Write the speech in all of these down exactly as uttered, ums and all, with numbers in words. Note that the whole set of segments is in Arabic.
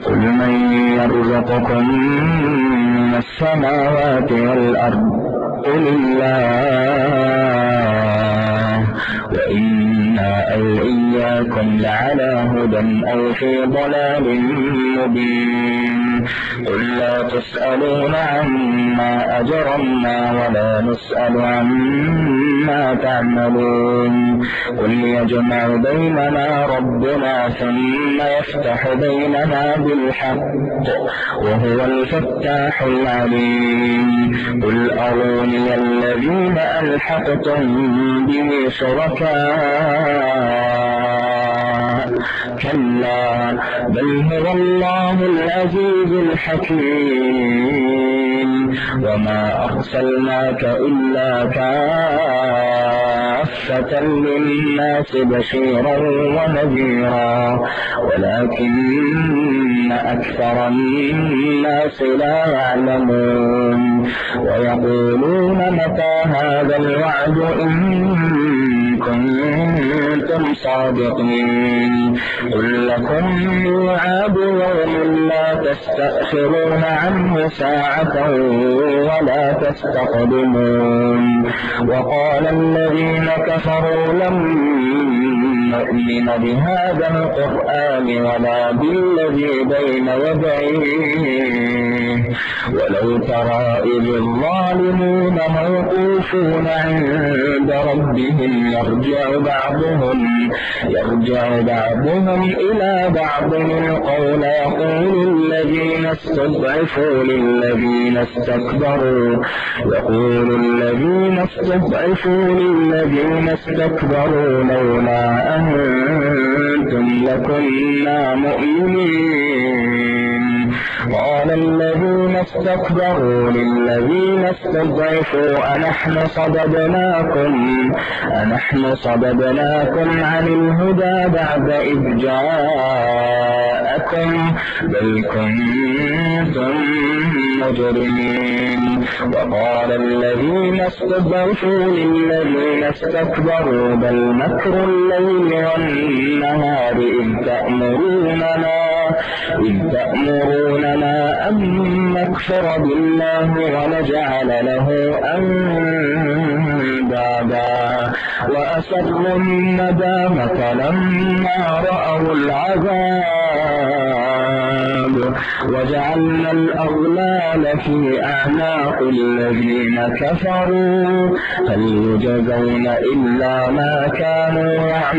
قل من يرزقكم من السماوات والأرض قل الله وإنا أو إياكم لعلى هدى أو في ضلال مبين. قل لا تسألون عما أجرمنا ولا نسأل عما تعملون. قل يجمع بيننا ربنا ثم يفتح بيننا بالحق وهو الفتاح العليم. قل أروني الذين ألحقتم به شركاء كلا بل هو الله العزيز الحكيم. وما أرسلناك إلا كافة للناس بشيرا ونذيرا ولكن أكثر الناس لا يعلمون. ويقولون متى هذا الوعد إن كنتم صادقين. قل لكم ميعاد يوم لا تستأخرون عنه ساعة ولا تستقدمون. وقال الذين كفروا لن نؤمن بهذا القرآن ولا بالذي بين يديه ولو ترى إذ الظالمون موقوفون عند ربهم يرجع بعضهم يرجع بعضهم إلى بعض القول يقول الذين استضعفوا للذين استكبروا يقول الذين استضعفوا للذين استكبروا لولا أنتم لكنا مؤمنين. قال الذين استكبروا للذين استضعفوا أنحن صددناكم أنحن صددناكم عن الهدى بعد إذ جاءكم بل كنتم مجرمين. وقال الذين استضعفوا للذين استكبروا بل مكر الليل والنهار إذ تأمروننا إذ تأمروننا أن نكفر بالله ونجعل له أندادا وأسروا الندامة لما رأوا العذاب وجعلنا الأغلال في أعناق الذين كفروا هل يجزون إلا ما كانوا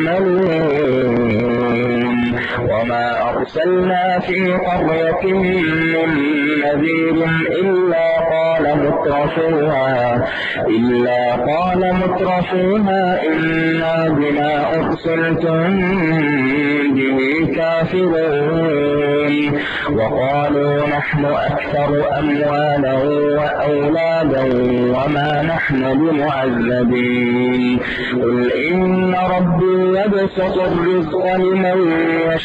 يعملون. وما أرسلنا في قرية من نذير إلا قال مترفوها إلا قال مترفوها إنا بما أرسلتم به كافرون. وقالوا نحن أكثر أموالا وأولادا وما نحن بمعذبين. قل إن ربي يبسط الرزق لمن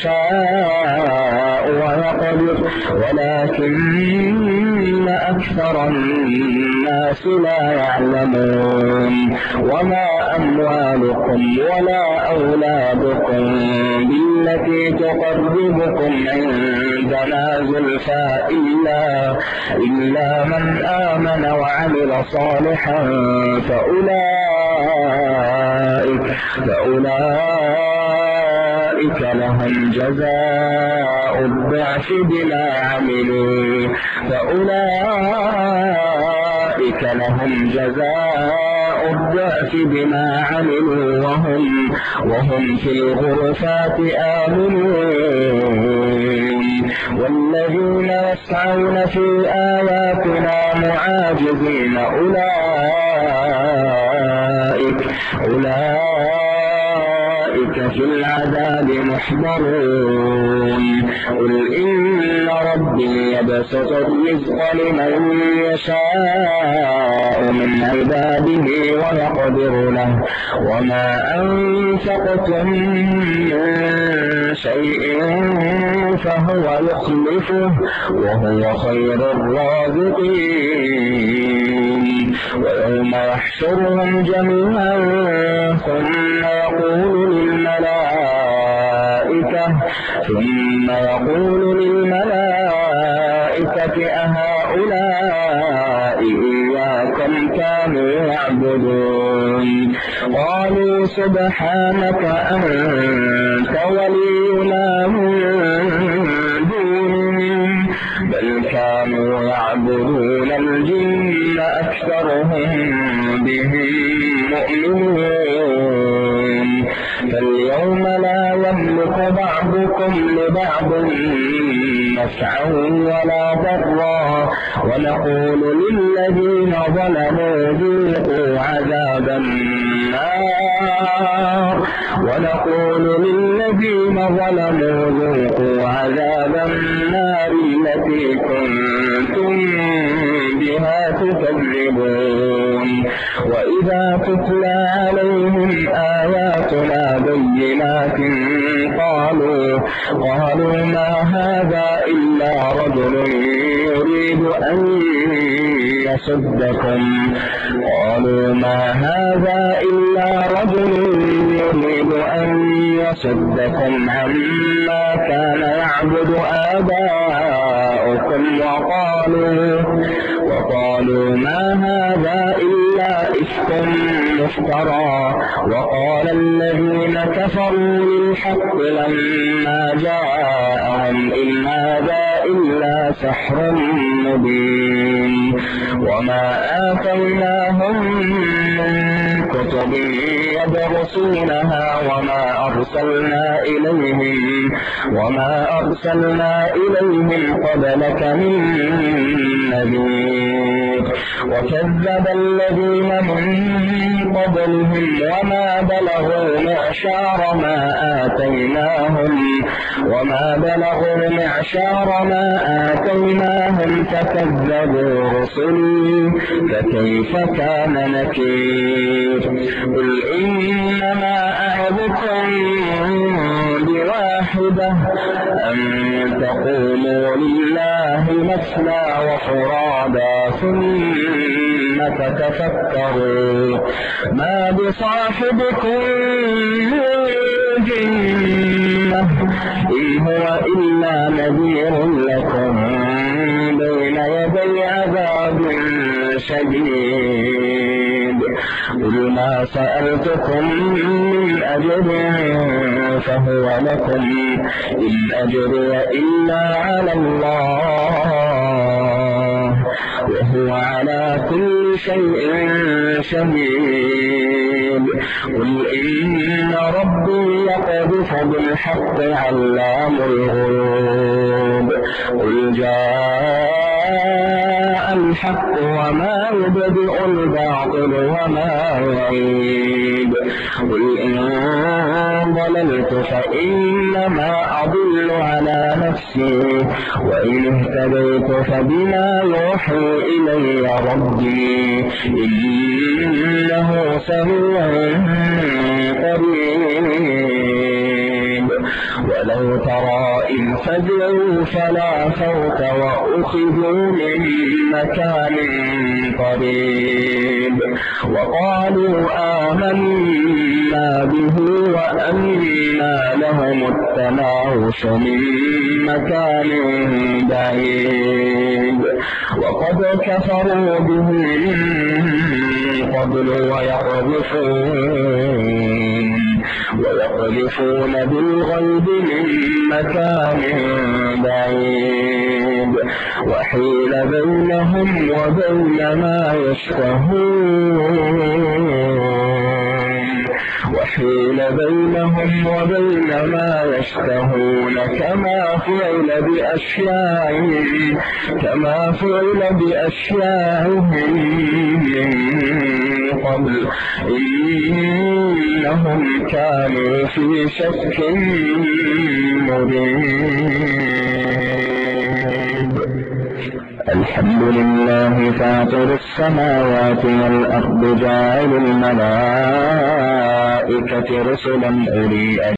يشاء ويقدر ولكن أكثر الناس لا يعلمون. وما أموالكم ولا أولادكم بالتي تقربكم عندنا زلفى إلا, إلا من آمن وعمل صالحا فأولئك, فأولئك لهم جزاء الضعف بما عملوا فأولئك لهم جزاء الضعف بما عملوا وهم, وهم في الغرفات آمنون. والذين يسعون في آياتنا معاجزين أولئك, أولئك في العذاب محضرون. قل إن ربي يبسط الرزق لمن يشاء من عباده ويقدر له وما أنفقتم من شيء فهو يخلفه وهو خير الرازقين. ويوم يحشرهم جميعا ثم يقول للملائكة ثم يقول للملائكة أهؤلاء إياكم كانوا يعبدون قالوا سبحانك أنت ولينا من دونهم بل كانوا يعبدون الجن أكثرهم بهم مؤمنون فاليوم لا يملك بعضكم لبعض نفعا ولا ضرا ونقول للذين ظلموا ذوقوا عذاب النار ونقول للذين ظلموا ذوقوا عذاب النار التي كنتم بها تكذبون وإذا تتلى عليهم آياتنا بينات قالوا قالوا ما هذا إلا رجل يريد أن يصدكم قالوا ما هذا إلا رجل يريد أن يصدكم عما كان يعبد آباؤكم وقالوا وقالوا ما هذا إلا إفك مفترى وقال الذين كفروا للحق لما جاءهم إن هذا إلا سحر مبين وما آتيناهم من كتب يدرسونها وما أرسلنا إليهم وما أرسلنا إليهم قبلك من نذير وكذب الذين من قبلهم وما بلغوا معشار ما آتيناهم وما بلغوا معشار ما آتيناهم فكذبوا رسلي فكيف كان نكير قل إنما أعظكم بواحدة أن تقوموا لله مثنى وفرادا ثم تتفكروا ما بصاحبكم من جنة إن هو إلا نذير لكم بين يدي عذاب شديد قل ما سألتكم من أجر فهو لكم إن أجري إلا على الله وهو على كل شيء شهيد قل إن ربي يقذف بالحق علام الغيوب قل جاء الحق وما يبدئ الباطل وما يعيد قل إن ضللت فإنما أضل على نفسي وإن اهتديت فبما يوحي إلي ربي إنه سميع قريب ولو ترى إذ فزعوا فلا فوت وأخذوا من مكان قريب وقالوا آمنا به وأنا لهم التناوش من مكان بعيد وقد كفروا به من قبل ويقذفون ويقذفون بالغيب من مكان بعيد وحيل بينهم وبين ما يشتهون وحيل بينهم وبين ما يشتهون كما فعل بأشياعهم كما فعل بأشياعهم من قبل إنهم كانوا في شك مريب الحمد لله فاطر السماوات والأرض جاعل الملائكة رسلا أولي